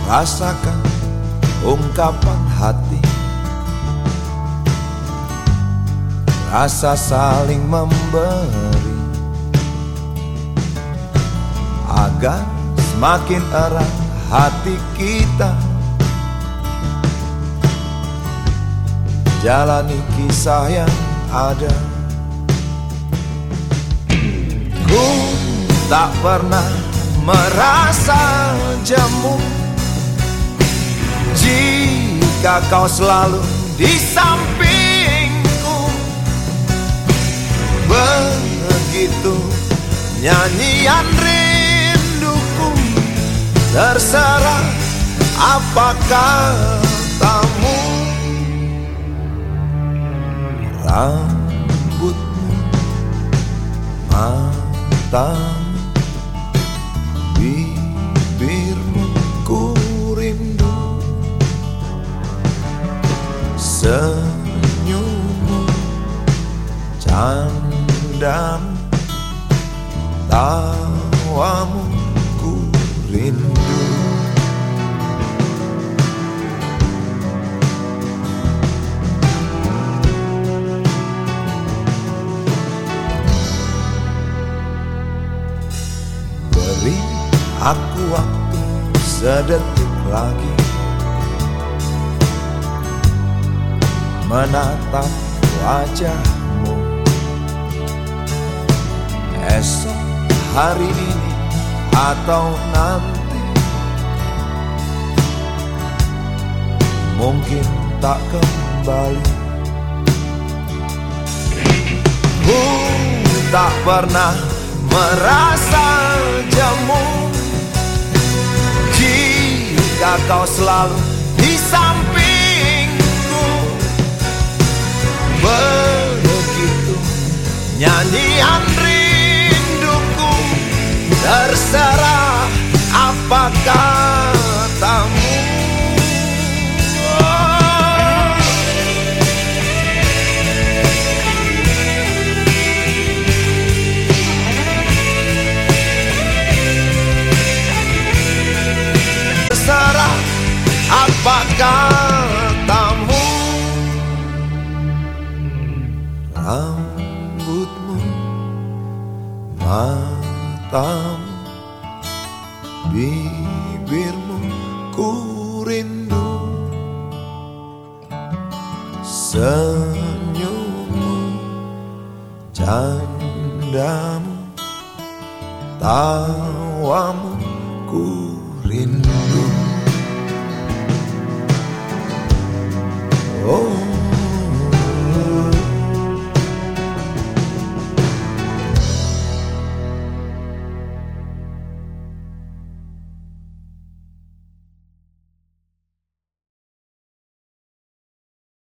rasakan ungkapan hati, rasa saling memberi, agar semakin erat hati kita. Jalani kisah yang ada. Ku tak pernah merasa jemu jika kau selalu di sampingku. Begitu nyanyian rinduku, terserah apa katamu. Rambutmu, matamu, bibirmu ku rindu, senyummu, candamu, tawamu ku rindu. Beri aku waktu sedetik lagi menatap wajahmu. Esok, hari ini, atau nanti, mungkin tak kembali. Ku tak pernah merasa jemu jika kau selalu di sampingku. Begitu nyanyian rinduku, terserah apa katamu. Terserah apa katamu. Rambutmu, matamu, bibirmu ku rindu, senyummu, candamu, tawamu ku rindu. Oh.